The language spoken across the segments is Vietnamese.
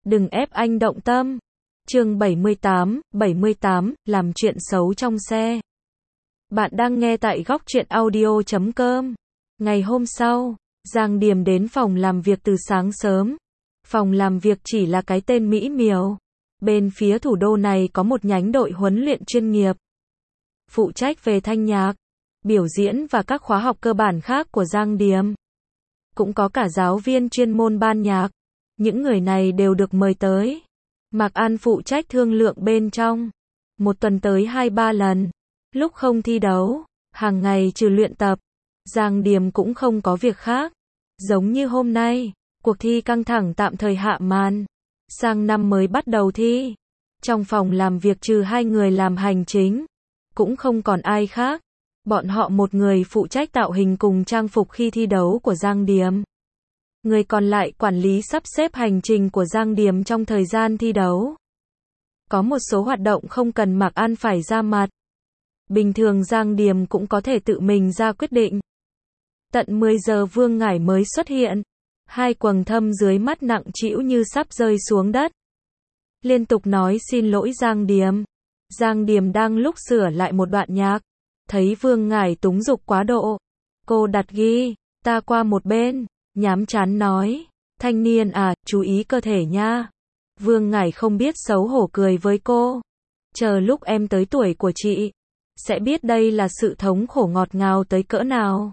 Đừng ép anh động tâm. Chương 78, làm chuyện xấu trong xe. Bạn đang nghe tại góc truyện audio.com. Ngày hôm sau, Giang Điềm đến phòng làm việc từ sáng sớm. Phòng làm việc chỉ là cái tên mỹ miều. Bên phía thủ đô này có một nhánh đội huấn luyện chuyên nghiệp, phụ trách về thanh nhạc, biểu diễn và các khóa học cơ bản khác của Giang Điềm. Cũng có cả giáo viên chuyên môn ban nhạc. Những người này đều được mời tới. Mạc An phụ trách thương lượng bên trong. Một tuần tới 2-3 lần. Lúc không thi đấu, hàng ngày trừ luyện tập, Giang Điềm cũng không có việc khác. Giống như hôm nay, cuộc thi căng thẳng tạm thời hạ màn. Sang năm mới bắt đầu thi. Trong phòng làm việc trừ 2 người làm hành chính, cũng không còn ai khác. Bọn họ một người phụ trách tạo hình cùng trang phục khi thi đấu của Giang Điềm. Người còn lại quản lý sắp xếp hành trình của Giang Điềm trong thời gian thi đấu. Có một số hoạt động không cần Mạc An phải ra mặt. Bình thường Giang Điềm cũng có thể tự mình ra quyết định. Tận 10 giờ Vương Ngải mới xuất hiện. 2 quầng thâm dưới mắt nặng trĩu như sắp rơi xuống đất. Liên tục nói xin lỗi Giang Điềm. Giang Điềm đang lúc sửa lại một đoạn nhạc. Thấy Vương Ngải túng giục quá độ. Cô đặt guitar qua một bên, nhám chán nói. Thanh niên à, chú ý cơ thể nha. Vương Ngải không biết xấu hổ cười với cô. Chờ lúc em tới tuổi của chị, sẽ biết đây là sự thống khổ ngọt ngào tới cỡ nào.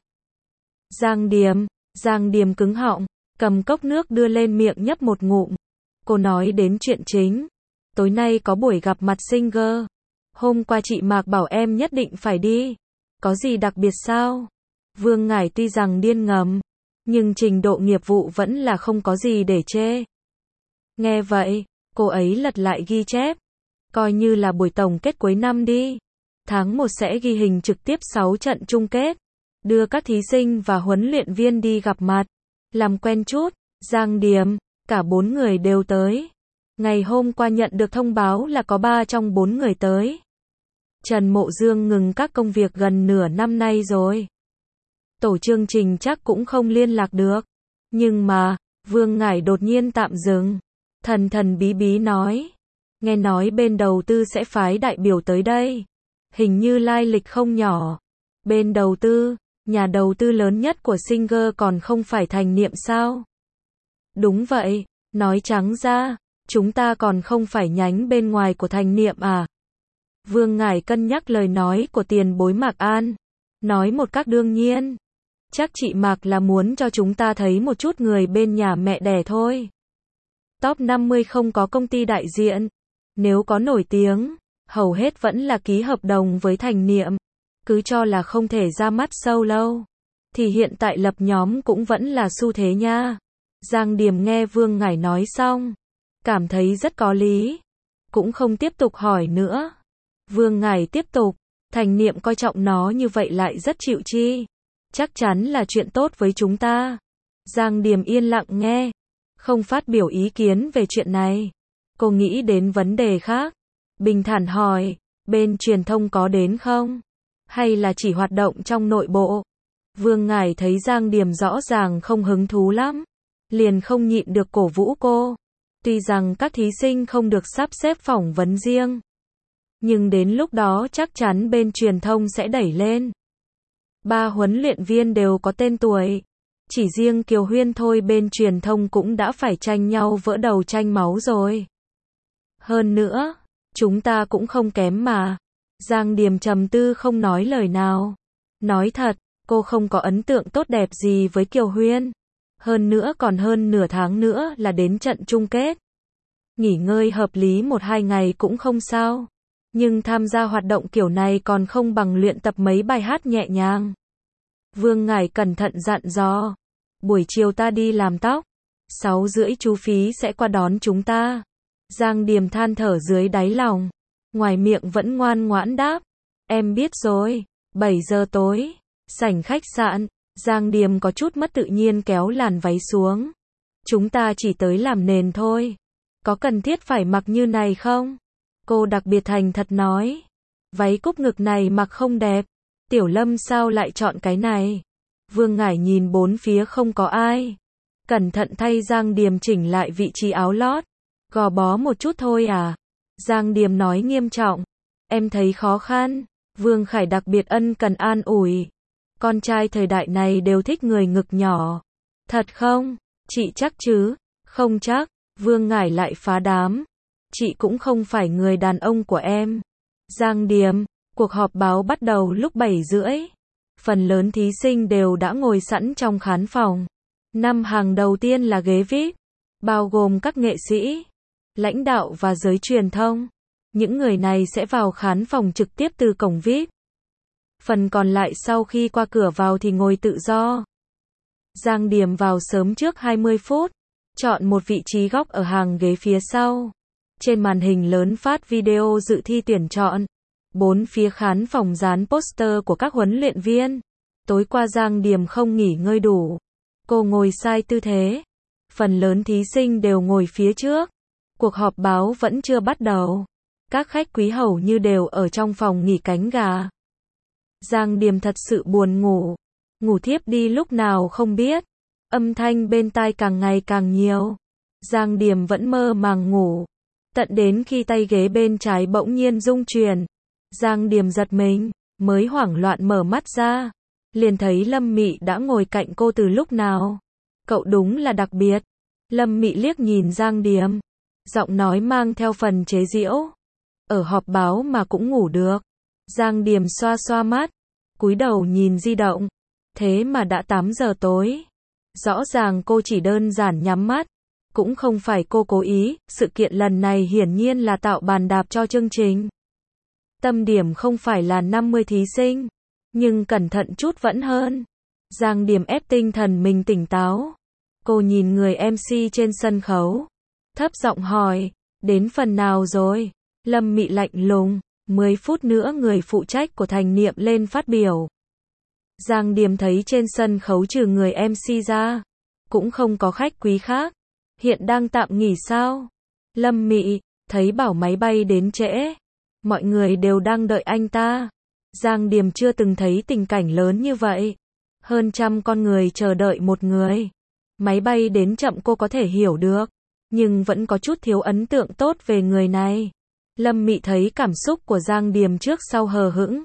Giang Điềm cứng họng, cầm cốc nước đưa lên miệng nhấp một ngụm. Cô nói đến chuyện chính. Tối nay có buổi gặp mặt singer. Hôm qua chị Mạc bảo em nhất định phải đi. Có gì đặc biệt sao? Vương Ngải tuy rằng điên ngầm, nhưng trình độ nghiệp vụ vẫn là không có gì để chê. Nghe vậy, cô ấy lật lại ghi chép. Coi như là buổi tổng kết cuối năm đi. Tháng 1 sẽ ghi hình trực tiếp 6 trận chung kết. Đưa các thí sinh và huấn luyện viên đi gặp mặt. Làm quen chút. Giang Điềm, cả 4 người đều tới. Ngày hôm qua nhận được thông báo là có 3 trong 4 người tới. Trần Mộ Dương ngừng các công việc gần nửa năm nay rồi. Tổ chương trình chắc cũng không liên lạc được. Nhưng mà, Vương Ngải đột nhiên tạm dừng. Thần bí bí nói. Nghe nói bên đầu tư sẽ phái đại biểu tới đây. Hình như lai lịch không nhỏ. Bên đầu tư, nhà đầu tư lớn nhất của Singer còn không phải Thành Niệm sao? Đúng vậy, nói trắng ra, chúng ta còn không phải nhánh bên ngoài của Thành Niệm à? Vương Ngải cân nhắc lời nói của tiền bối Mạc An. Nói một cách đương nhiên. Chắc chị Mạc là muốn cho chúng ta thấy một chút người bên nhà mẹ đẻ thôi. Top 50 không có công ty đại diện. Nếu có nổi tiếng, hầu hết vẫn là ký hợp đồng với Thành Niệm. Cứ cho là không thể ra mắt solo. Thì hiện tại lập nhóm cũng vẫn là xu thế nha. Giang Điềm nghe Vương Ngải nói xong, cảm thấy rất có lý. Cũng không tiếp tục hỏi nữa. Vương Ngải tiếp tục. Thành Niệm coi trọng nó như vậy lại rất chịu chi. Chắc chắn là chuyện tốt với chúng ta. Giang Điềm yên lặng nghe. Không phát biểu ý kiến về chuyện này. Cô nghĩ đến vấn đề khác. Bình thản hỏi. Bên truyền thông có đến không? Hay là chỉ hoạt động trong nội bộ? Vương Ngải thấy Giang Điềm rõ ràng không hứng thú lắm. Liền không nhịn được cổ vũ cô. Tuy rằng các thí sinh không được sắp xếp phỏng vấn riêng. Nhưng đến lúc đó chắc chắn bên truyền thông sẽ đẩy lên. 3 huấn luyện viên đều có tên tuổi. Chỉ riêng Kiều Huyên thôi bên truyền thông cũng đã phải tranh nhau vỡ đầu tranh máu rồi. Hơn nữa, chúng ta cũng không kém mà. Giang Điềm trầm tư không nói lời nào. Nói thật, cô không có ấn tượng tốt đẹp gì với Kiều Huyên. Hơn nữa còn hơn nửa tháng nữa là đến trận chung kết. Nghỉ ngơi hợp lý 1-2 ngày cũng không sao. Nhưng tham gia hoạt động kiểu này còn không bằng luyện tập mấy bài hát nhẹ nhàng. Vương Ngải cẩn thận dặn dò. Buổi chiều ta đi làm tóc. 6:30 chú Phí sẽ qua đón chúng ta. Giang Điềm than thở dưới đáy lòng. Ngoài miệng vẫn ngoan ngoãn đáp. Em biết rồi. 7 giờ tối. Sảnh khách sạn. Giang Điềm có chút mất tự nhiên kéo làn váy xuống. Chúng ta chỉ tới làm nền thôi. Có cần thiết phải mặc như này không? Cô đặc biệt thành thật nói. Váy cúp ngực này mặc không đẹp. Tiểu Lâm sao lại chọn cái này? Vương Ngải nhìn bốn phía không có ai. Cẩn thận thay Giang Điềm chỉnh lại vị trí áo lót. Gò bó một chút thôi à? Giang Điềm nói nghiêm trọng. Em thấy khó khăn. Vương Khải đặc biệt ân cần an ủi. Con trai thời đại này đều thích người ngực nhỏ. Thật không? Chị chắc chứ? Không chắc. Vương Ngải lại phá đám. Chị cũng không phải người đàn ông của em. Giang Điềm, cuộc họp báo bắt đầu lúc 7:30. Phần lớn thí sinh đều đã ngồi sẵn trong khán phòng. 5 hàng đầu tiên là ghế VIP, bao gồm các nghệ sĩ, lãnh đạo và giới truyền thông. Những người này sẽ vào khán phòng trực tiếp từ cổng VIP. Phần còn lại sau khi qua cửa vào thì ngồi tự do. Giang Điềm vào sớm trước 20 phút, chọn một vị trí góc ở hàng ghế phía sau. Trên màn hình lớn phát video dự thi tuyển chọn. 4 phía khán phòng dán poster của các huấn luyện viên. Tối qua Giang Điềm không nghỉ ngơi đủ. Cô ngồi sai tư thế. Phần lớn thí sinh đều ngồi phía trước. Cuộc họp báo vẫn chưa bắt đầu. Các khách quý hầu như đều ở trong phòng nghỉ cánh gà. Giang Điềm thật sự buồn ngủ. Ngủ thiếp đi lúc nào không biết. Âm thanh bên tai càng ngày càng nhiều. Giang Điềm vẫn mơ màng ngủ. Tận đến khi tay ghế bên trái bỗng nhiên rung chuyển. Giang Điềm giật mình, mới hoảng loạn mở mắt ra. Liền thấy Lâm Mị đã ngồi cạnh cô từ lúc nào. Cậu đúng là đặc biệt. Lâm Mị liếc nhìn Giang Điềm. Giọng nói mang theo phần chế giễu. Ở họp báo mà cũng ngủ được. Giang Điềm xoa xoa mắt. Cúi đầu nhìn di động. Thế mà đã 8 giờ tối. Rõ ràng cô chỉ đơn giản nhắm mắt. Cũng không phải cô cố ý, sự kiện lần này hiển nhiên là tạo bàn đạp cho chương trình. Tâm điểm không phải là 50 thí sinh, nhưng cẩn thận chút vẫn hơn. Giang Điềm ép tinh thần mình tỉnh táo. Cô nhìn người MC trên sân khấu, thấp giọng hỏi, đến phần nào rồi? Lâm Mị lạnh lùng, 10 phút nữa người phụ trách của Thành Niệm lên phát biểu. Giang Điềm thấy trên sân khấu trừ người MC ra, cũng không có khách quý khác. Hiện đang tạm nghỉ sao? Lâm Mị, thấy bảo máy bay đến trễ. Mọi người đều đang đợi anh ta. Giang Điềm chưa từng thấy tình cảnh lớn như vậy. Hơn 100 con người chờ đợi một người. Máy bay đến chậm cô có thể hiểu được. Nhưng vẫn có chút thiếu ấn tượng tốt về người này. Lâm Mị thấy cảm xúc của Giang Điềm trước sau hờ hững.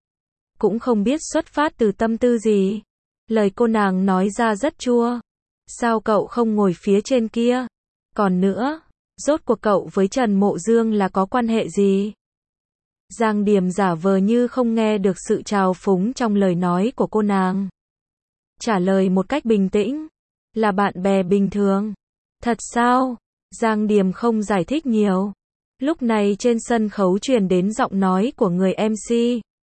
Cũng không biết xuất phát từ tâm tư gì. Lời cô nàng nói ra rất chua. Sao cậu không ngồi phía trên kia? Còn nữa, rốt cuộc cậu với Trần Mộ Dương là có quan hệ gì? Giang Điềm giả vờ như không nghe được sự trào phúng trong lời nói của cô nàng. Trả lời một cách bình tĩnh. Là bạn bè bình thường. Thật sao? Giang Điềm không giải thích nhiều. Lúc này trên sân khấu truyền đến giọng nói của người MC.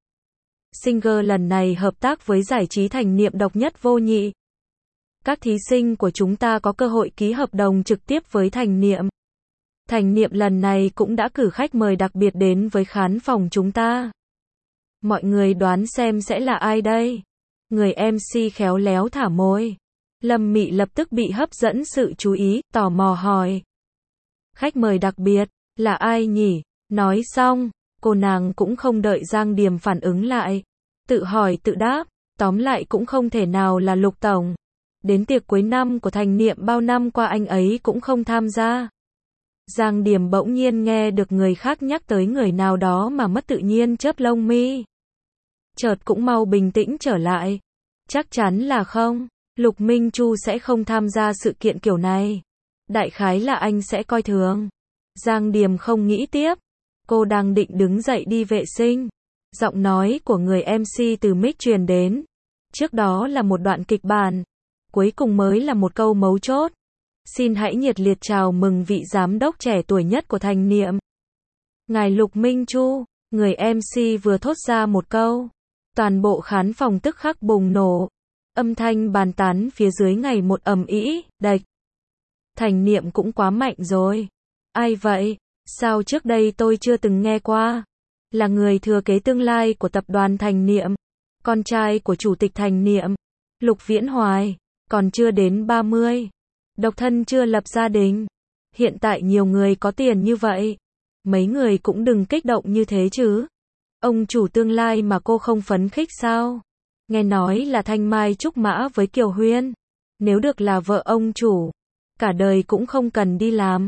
Singer lần này hợp tác với giải trí Thành Niệm độc nhất vô nhị. Các thí sinh của chúng ta có cơ hội ký hợp đồng trực tiếp với Thành Niệm. Thành Niệm lần này cũng đã cử khách mời đặc biệt đến với khán phòng chúng ta. Mọi người đoán xem sẽ là ai đây? Người MC khéo léo thả môi. Lâm Mị lập tức bị hấp dẫn sự chú ý, tò mò hỏi. Khách mời đặc biệt, là ai nhỉ? Nói xong, cô nàng cũng không đợi Giang Điềm phản ứng lại. Tự hỏi tự đáp, tóm lại cũng không thể nào là Lục Tổng. Đến tiệc cuối năm của Thành Niệm bao năm qua anh ấy cũng không tham gia. Giang Điềm bỗng nhiên nghe được người khác nhắc tới người nào đó mà mất tự nhiên chớp lông mi. Chợt cũng mau bình tĩnh trở lại. Chắc chắn là không, Lục Minh Chu sẽ không tham gia sự kiện kiểu này. Đại khái là anh sẽ coi thường. Giang Điềm không nghĩ tiếp. Cô đang định đứng dậy đi vệ sinh. Giọng nói của người MC từ mic truyền đến. Trước đó là một đoạn kịch bản. Cuối cùng mới là một câu mấu chốt. Xin hãy nhiệt liệt chào mừng vị giám đốc trẻ tuổi nhất của Thành Niệm. Ngài Lục Minh Chu, người MC vừa thốt ra một câu. Toàn bộ khán phòng tức khắc bùng nổ. Âm thanh bàn tán phía dưới ngày một ầm ĩ, đạch. Thành Niệm cũng quá mạnh rồi. Ai vậy? Sao trước đây tôi chưa từng nghe qua? Là người thừa kế tương lai của tập đoàn Thành Niệm. Con trai của chủ tịch Thành Niệm. Lục Viễn Hoài. Còn chưa đến 30. Độc thân chưa lập gia đình. Hiện tại nhiều người có tiền như vậy. Mấy người cũng đừng kích động như thế chứ. Ông chủ tương lai mà cô không phấn khích sao? Nghe nói là Thanh Mai trúc mã với Kiều Huyên. Nếu được là vợ ông chủ, cả đời cũng không cần đi làm.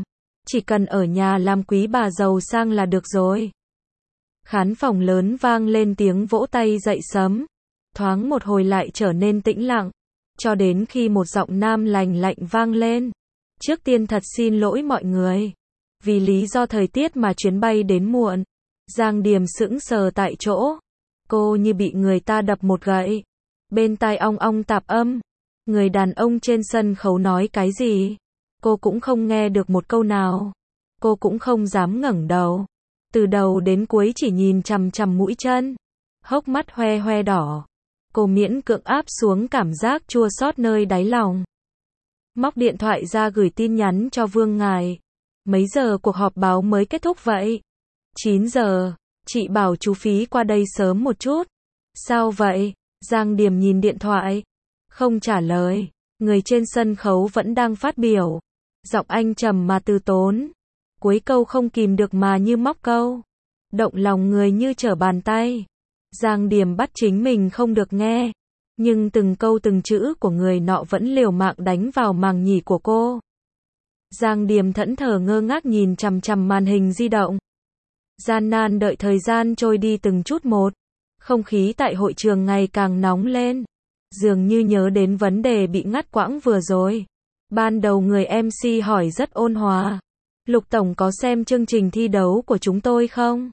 Chỉ cần ở nhà làm quý bà giàu sang là được rồi. Khán phòng lớn vang lên tiếng vỗ tay dậy sấm. Thoáng một hồi lại trở nên tĩnh lặng. Cho đến khi một giọng nam lành lạnh vang lên. Trước tiên thật xin lỗi mọi người. Vì lý do thời tiết mà chuyến bay đến muộn. Giang Điềm sững sờ tại chỗ. Cô như bị người ta đập một gậy. Bên tai ong ong tạp âm. Người đàn ông trên sân khấu nói cái gì? Cô cũng không nghe được một câu nào. Cô cũng không dám ngẩng đầu. Từ đầu đến cuối chỉ nhìn chằm chằm mũi chân. Hốc mắt hoe hoe đỏ. Cô miễn cưỡng áp xuống cảm giác chua xót nơi đáy lòng. Móc điện thoại ra gửi tin nhắn cho Vương Ngài. Mấy giờ cuộc họp báo mới kết thúc vậy? 9 giờ. Chị bảo chú Phí qua đây sớm một chút. Sao vậy? Giang Điềm nhìn điện thoại. Không trả lời. Người trên sân khấu vẫn đang phát biểu. Giọng anh trầm mà từ tốn. Cuối câu không kìm được mà như móc câu. Động lòng người như trở bàn tay. Giang Điềm bắt chính mình không được nghe. Nhưng từng câu từng chữ của người nọ vẫn liều mạng đánh vào màng nhĩ của cô. Giang Điềm thẫn thờ ngơ ngác nhìn chằm chằm màn hình di động. Gian nan đợi thời gian trôi đi từng chút một. Không khí tại hội trường ngày càng nóng lên. Dường như nhớ đến vấn đề bị ngắt quãng vừa rồi. Ban đầu người MC hỏi rất ôn hòa. Lục Tổng có xem chương trình thi đấu của chúng tôi không?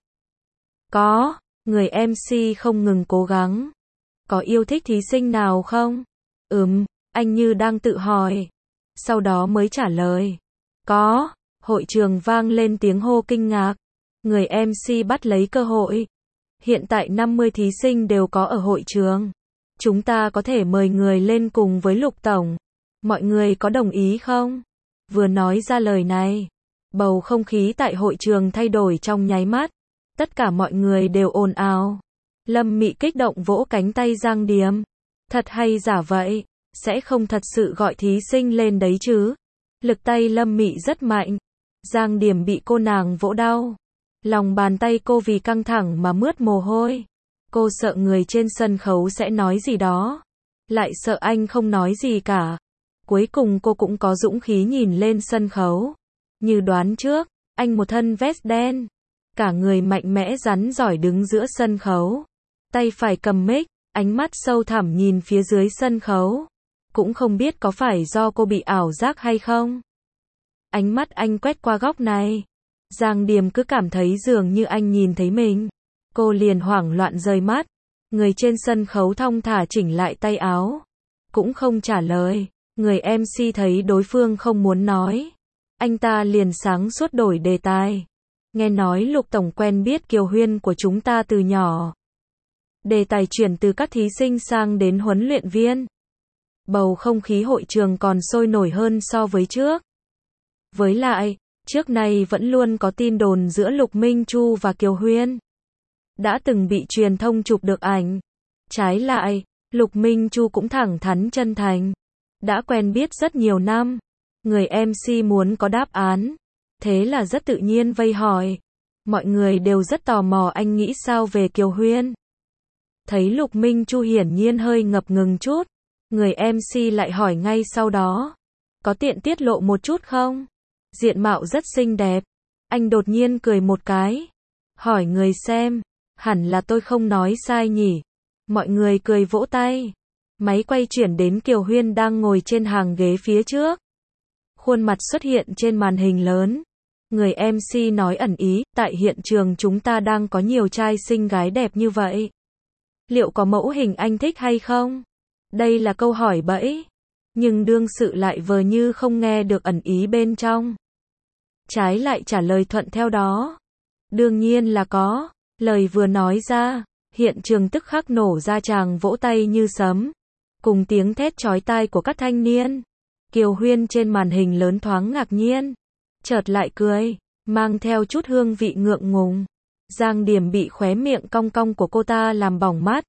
Có. Người MC không ngừng cố gắng. Có yêu thích thí sinh nào không? Anh như đang tự hỏi. Sau đó mới trả lời. Có. Hội trường vang lên tiếng hô kinh ngạc. Người MC bắt lấy cơ hội. Hiện tại 50 thí sinh đều có ở hội trường. Chúng ta có thể mời người lên cùng với Lục Tổng. Mọi người có đồng ý không? Vừa nói ra lời này, bầu không khí tại hội trường thay đổi trong nháy mắt. Tất cả mọi người đều ồn ào. Lâm Mị kích động vỗ cánh tay Giang Điềm. Thật hay giả vậy? Sẽ không thật sự gọi thí sinh lên đấy chứ? Lực tay Lâm Mị rất mạnh. Giang Điềm bị cô nàng vỗ đau. Lòng bàn tay cô vì căng thẳng mà mướt mồ hôi. Cô sợ người trên sân khấu sẽ nói gì đó. Lại sợ anh không nói gì cả. Cuối cùng cô cũng có dũng khí nhìn lên sân khấu. Như đoán trước, anh một thân vest đen. Cả người mạnh mẽ rắn giỏi đứng giữa sân khấu. Tay phải cầm mic, ánh mắt sâu thẳm nhìn phía dưới sân khấu. Cũng không biết có phải do cô bị ảo giác hay không. Ánh mắt anh quét qua góc này. Giang Điềm cứ cảm thấy dường như anh nhìn thấy mình. Cô liền hoảng loạn rời mắt. Người trên sân khấu thong thả chỉnh lại tay áo. Cũng không trả lời. Người MC thấy đối phương không muốn nói. Anh ta liền sáng suốt đổi đề tài. Nghe nói Lục Tổng quen biết Kiều Huyên của chúng ta từ nhỏ. Đề tài chuyển từ các thí sinh sang đến huấn luyện viên. Bầu không khí hội trường còn sôi nổi hơn so với trước. Với lại, trước này vẫn luôn có tin đồn giữa Lục Minh Chu và Kiều Huyên. Đã từng bị truyền thông chụp được ảnh. Trái lại, Lục Minh Chu cũng thẳng thắn chân thành. Đã quen biết rất nhiều năm. Người MC muốn có đáp án. Thế là rất tự nhiên vây hỏi. Mọi người đều rất tò mò anh nghĩ sao về Kiều Huyên. Thấy Lục Minh Chu hiển nhiên hơi ngập ngừng chút. Người MC lại hỏi ngay sau đó. Có tiện tiết lộ một chút không? Diện mạo rất xinh đẹp. Anh đột nhiên cười một cái. Hỏi người xem. Hẳn là tôi không nói sai nhỉ. Mọi người cười vỗ tay. Máy quay chuyển đến Kiều Huyên đang ngồi trên hàng ghế phía trước. Khuôn mặt xuất hiện trên màn hình lớn. Người MC nói ẩn ý, tại hiện trường chúng ta đang có nhiều trai xinh gái đẹp như vậy. Liệu có mẫu hình anh thích hay không? Đây là câu hỏi bẫy. Nhưng đương sự lại vờ như không nghe được ẩn ý bên trong. Trái lại trả lời thuận theo đó. Đương nhiên là có. Lời vừa nói ra, hiện trường tức khắc nổ ra tràng vỗ tay như sấm. Cùng tiếng thét chói tai của các thanh niên. Kiều Huyên trên màn hình lớn thoáng ngạc nhiên. Chợt lại cười, mang theo chút hương vị ngượng ngùng. Giang Điềm bị khóe miệng cong cong của cô ta làm bỏng mắt.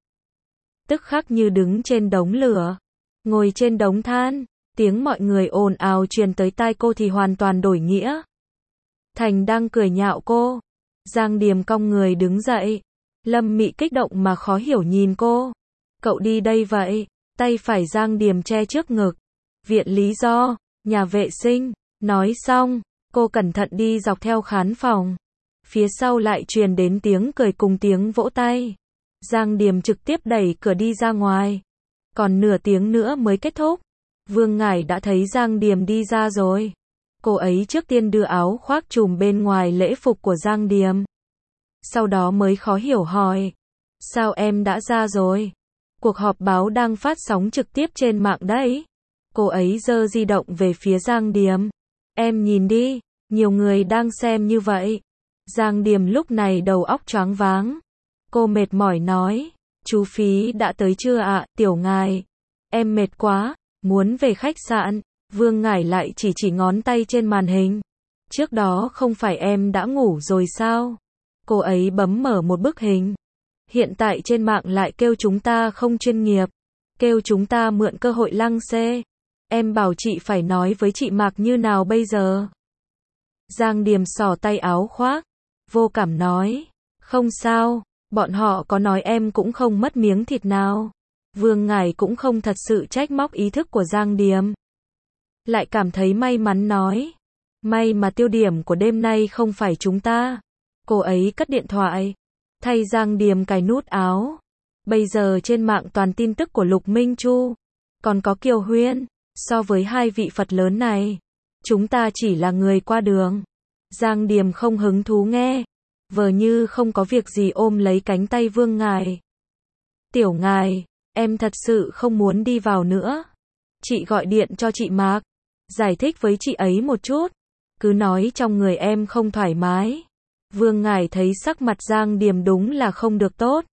Tức khắc như đứng trên đống lửa. Ngồi trên đống than. Tiếng mọi người ồn ào truyền tới tai cô thì hoàn toàn đổi nghĩa. Thành đang cười nhạo cô. Giang Điềm cong người đứng dậy. Lâm Mị kích động mà khó hiểu nhìn cô. Cậu đi đây vậy? Tay phải Giang Điềm che trước ngực. Viện lý do, nhà vệ sinh. Nói xong, Cô cẩn thận đi dọc theo khán phòng. Phía sau lại truyền đến tiếng cười cùng tiếng vỗ tay. Giang Điềm trực tiếp đẩy cửa đi ra ngoài. Còn nửa tiếng nữa mới kết thúc. Vương Ngải đã thấy Giang Điềm đi ra rồi. Cô ấy trước tiên đưa áo khoác trùm bên ngoài lễ phục của Giang Điềm. Sau đó mới khó hiểu hỏi. Sao em đã ra rồi? Cuộc họp báo đang phát sóng trực tiếp trên mạng đấy. Cô ấy giơ di động về phía Giang Điềm. Em nhìn đi, nhiều người đang xem như vậy. Giang Điềm lúc này đầu óc choáng váng. Cô mệt mỏi nói. Chú Phí đã tới chưa ạ, Tiểu Ngải? Em mệt quá, muốn về khách sạn. Vương Ngải lại chỉ ngón tay trên màn hình. Trước đó không phải em đã ngủ rồi sao? Cô ấy bấm mở một bức hình. Hiện tại trên mạng lại kêu chúng ta không chuyên nghiệp. Kêu chúng ta mượn cơ hội lăng xê. Em bảo chị phải nói với chị Mạc như nào bây giờ? Giang Điềm xỏ tay áo khoác. Vô cảm nói. Không sao, bọn họ có nói em cũng không mất miếng thịt nào. Vương Ngải cũng không thật sự trách móc ý thức của Giang Điềm. Lại cảm thấy may mắn nói. May mà tiêu điểm của đêm nay không phải chúng ta. Cô ấy cất điện thoại. Thay Giang Điềm cài nút áo. Bây giờ trên mạng toàn tin tức của Lục Minh Chu. Còn có Kiều Huyên. So với hai vị Phật lớn này, chúng ta chỉ là người qua đường. Giang Điềm không hứng thú nghe. Vờ như không có việc gì ôm lấy cánh tay Vương Ngải. Tiểu Ngải, em thật sự không muốn đi vào nữa. Chị gọi điện cho chị Mạc. Giải thích với chị ấy một chút. Cứ nói trong người em không thoải mái. Vương Ngải thấy sắc mặt Giang Điềm đúng là không được tốt.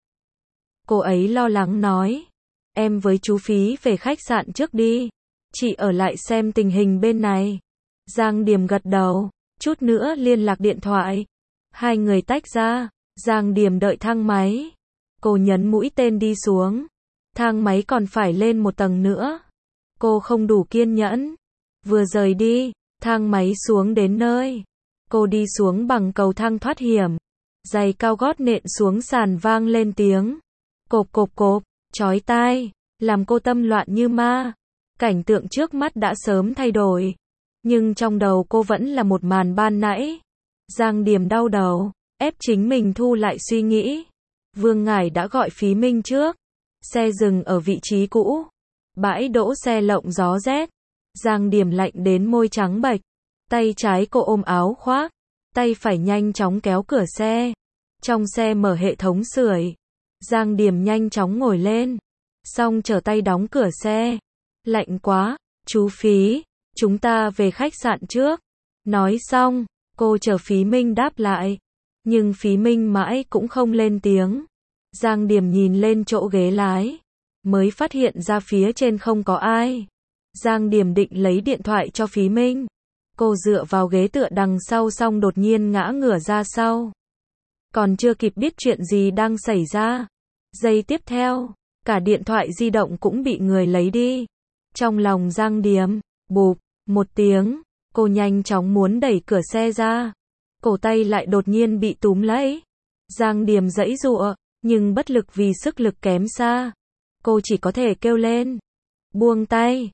Cô ấy lo lắng nói. Em với chú Phí về khách sạn trước đi. Chị ở lại xem tình hình bên này. Giang Điềm gật đầu. Chút nữa liên lạc điện thoại. Hai người tách ra. Giang Điềm đợi thang máy. Cô nhấn mũi tên đi xuống. Thang máy còn phải lên một tầng nữa. Cô không đủ kiên nhẫn. Vừa rời đi, thang máy xuống đến nơi. Cô đi xuống bằng cầu thang thoát hiểm. Giày cao gót nện xuống sàn vang lên tiếng. Cộp cộp cộp, chói tai, làm cô tâm loạn như ma. Cảnh tượng trước mắt đã sớm thay đổi. Nhưng trong đầu cô vẫn là một màn ban nãy. Giang Điềm đau đầu, ép chính mình thu lại suy nghĩ. Vương Ngải đã gọi Phí Minh trước. Xe dừng ở vị trí cũ. Bãi đỗ xe lộng gió rét. Giang Điềm lạnh đến môi trắng bệch. Tay trái cô ôm áo khoác. Tay phải nhanh chóng kéo cửa xe. Trong xe mở hệ thống sưởi. Giang Điềm nhanh chóng ngồi lên. Xong trở tay đóng cửa xe. Lạnh quá, chú Phí, chúng ta về khách sạn trước. Nói xong, cô chờ Phí Minh đáp lại. Nhưng Phí Minh mãi cũng không lên tiếng. Giang Điềm nhìn lên chỗ ghế lái. Mới phát hiện ra phía trên không có ai. Giang Điềm định lấy điện thoại cho Phí Minh. Cô dựa vào ghế tựa đằng sau xong đột nhiên ngã ngửa ra sau. Còn chưa kịp biết chuyện gì đang xảy ra. Giây tiếp theo, cả điện thoại di động cũng bị người lấy đi. Trong lòng Giang Điềm, bụp, một tiếng, cô nhanh chóng muốn đẩy cửa xe ra. Cổ tay lại đột nhiên bị túm lấy. Giang Điềm giãy giụa, nhưng bất lực vì sức lực kém xa. Cô chỉ có thể kêu lên. Buông tay,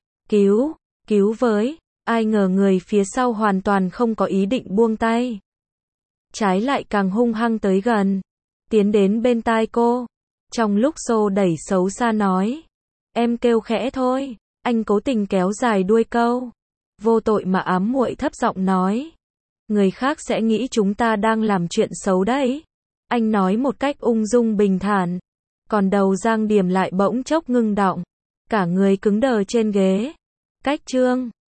cứu với. Ai ngờ người phía sau hoàn toàn không có ý định buông tay. Trái lại càng hung hăng tới gần. Tiến đến bên tai cô. Trong lúc xô đẩy xấu xa nói. Em kêu khẽ thôi. Anh cố tình kéo dài đuôi câu. Vô tội mà ám muội thấp giọng nói. Người khác sẽ nghĩ chúng ta đang làm chuyện xấu đấy. Anh nói một cách ung dung bình thản. Còn đầu Giang Điềm lại bỗng chốc ngưng đọng. Cả người cứng đờ trên ghế. Cách chương